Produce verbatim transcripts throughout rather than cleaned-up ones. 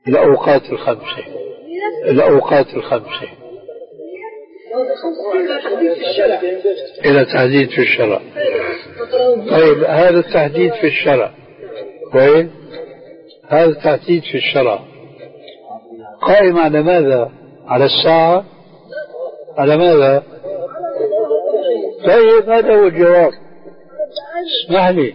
الأوقات الخمسة الأوقات الخمسة إلى تحديد في الشرع. طيب هذا التحديد في الشرع كويس، هذا التحديد في الشرع قائم على ماذا؟ على الساعة؟ على ماذا؟ طيب هذا هو الجواب. اسمح لي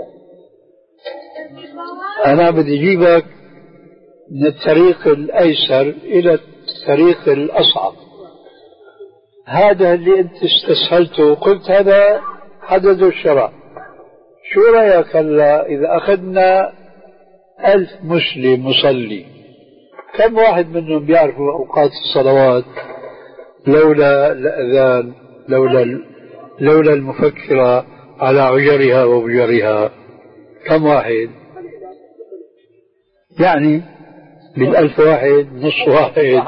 أنا بدي أجيبك من الطريق الأيسر إلى الطريق الأصعب. هذا اللي أنت استسهلته وقلت هذا حدد الشرع. شو رأيك هلا إذا أخذنا ألف مسلم مصلي، كم واحد منهم بيعرفوا أوقات الصلوات لولا الأذان، لولا لولا المفكرة على عجرها وبجرها؟ كم واحد؟ يعني بالألف واحد نص واحد.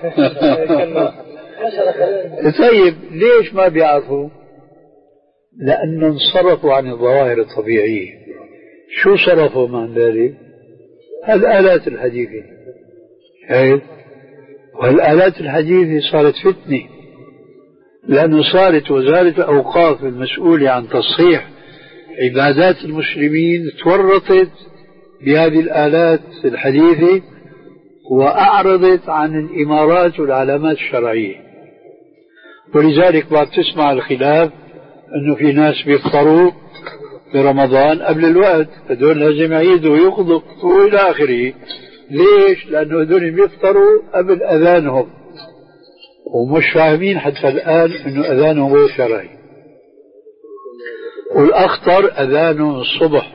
طيب ليش ما بيعرفوا؟ لأنه انصرفوا عن الظواهر الطبيعية. شو صرفوا عن ذلك؟ الآلات الحديثة. هاي والآلات الحديثة صارت فتنة، لأنه صارت وزارة الأوقاف المسؤولة عن تصحيح عبادات المسلمين تورطت بهذه الآلات الحديثة وأعرضت عن الإمارات والعلامات الشرعية. ولذلك بعد تسمع الخلاف أنه في ناس بيفطروا برمضان قبل الوقت، هذول لازم يعيدوا ويقضوا وإلى آخره. ليش؟ لأنه هذول بيفطروا قبل أذانهم ومش فاهمين حتى الآن أنه أذانهم هو شرعي. والأخطر أذانه الصبح،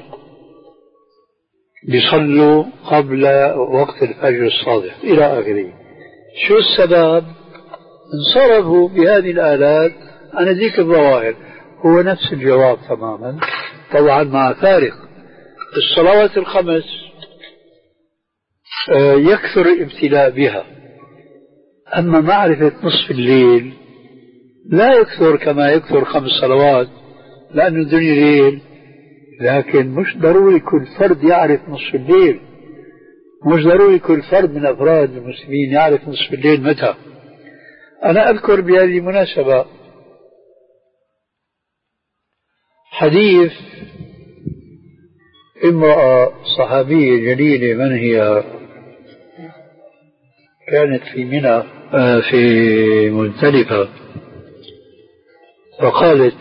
بيصلوا قبل وقت الفجر الصادق إلى آخره. شو السبب؟ انصرفوا بهذه الآلات عن ذيك الظواهر. هو نفس الجواب تماما، طبعا مع فارق. الصلوات الخمس يكثر الابتلاء بها، أما معرفة نصف الليل لا يكثر كما يكثر خمس صلوات، لأن الدنيا ليل. لكن مش ضروري كل فرد يعرف نصف الليل، مش ضروري كل فرد من أفراد المسلمين يعرف نصف الليل متى. أنا أذكر بهذه المناسبة حديث امرأة صحابية جليلة، من هي؟ كانت في منى في مزدلفة، وقالت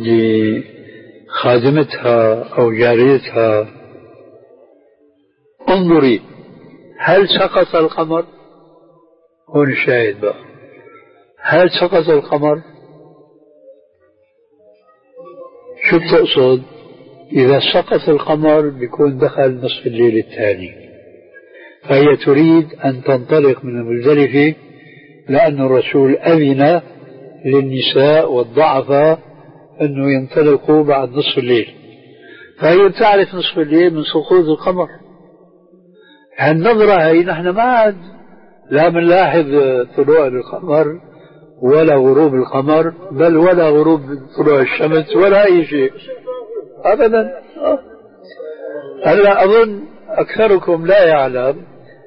لخادمتها أو جاريتها: انظري هل سقط القمر؟ هون الشاهد بقى، هل سقط القمر؟ شو بتقصد؟ إذا سقط القمر بيكون دخل نصف الليل الثاني، فهي تريد أن تنطلق من المزدلفة، لأن الرسول أذن للنساء والضعفاء أنه ينطلقوا بعد نصف الليل، فهي تعرف نصف الليل من سقوط القمر. هالنظرة هي نحن ما عاد لا بنلاحظ طلوع القمر ولا غروب القمر، بل ولا غروب طلوع الشمس ولا أي شيء أبدا. هلا أظن أكثركم لا يعلم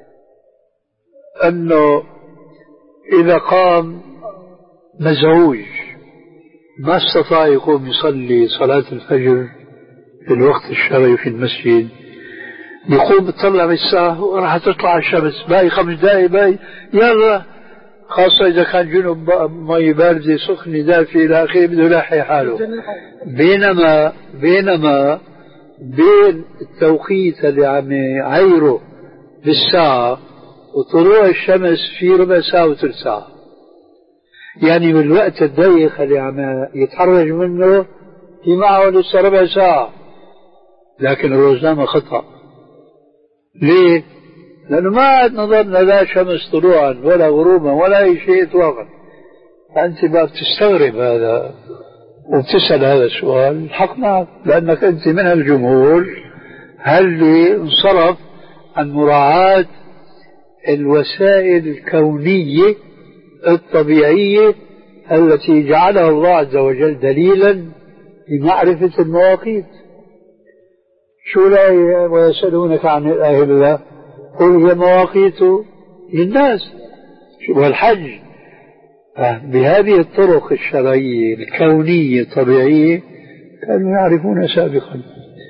أنه إذا قام مزعوج ما استطاع يقوم يصلي صلاة الفجر في الوقت الشرعي في المسجد، يقوم يطلع بالساعة وراح تطلع الشمس، باقي خمس دقائق، باقي يلا، خاصة إذا كان جنب مي باردة سخنة دافئة إلى آخره، بده يلاحي حاله. بينما بينما بين التوقيت اللي عم يعيره بالساعة وطلوع الشمس في ربع ساعة وثلث ساعة، يعني بالوقت الضيق اللي عم يتحرج منه في معه لسه ربع ساعة، لكن الروزنامة خطأ. ليه؟ لأنه ما عاد نظرنا لا شمس طلوعا ولا غروبا ولا أي شيء إطلاقا. فأنت بقى بتستغرب هذا وبتسأل هذا السؤال. الحق معك، لأنك أنت من الجمهور اللي انصرف عن مراعاة الوسائل الكونية الطبيعية التي جعلها الله عز وجل دليلا لمعرفة المواقيت. شو الآية؟ ويسألونك عن الأهلة قل هي مواقيت للناس. شو الحج بهذه الطرق الشرعية الكونية الطبيعية كانوا يعرفون سابقا.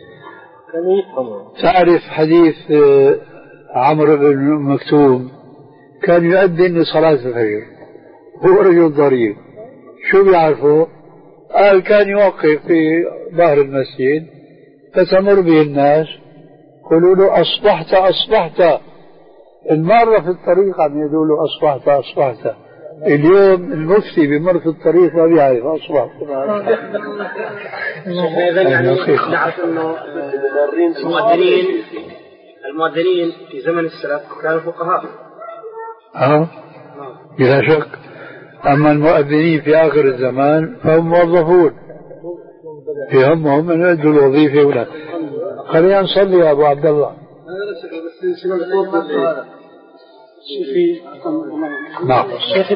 تعرف حديث عمرو بن مكتوم كان يؤذن لصلاة الفجر، هو رجل ضرير، شو بيعرفه؟ قال كان يوقف في ظهر المسجد فتمر به الناس يقولوا له أصبحت أصبحت، المارة في الطريق عم يقولوا له أصبحت أصبحت. اليوم المفتي بمر في الطريق ما بيعرف أصبحت. نعرف أنه المؤذنين المؤذنين في زمن السلف كانوا فقهاء. اه بلا شك. أما المؤذنين في آخر الزمان فهم موظفون في همهم أن يؤدوا الوظيفة ولا. خلينا نصلي يا أبو عبد الله. نعم.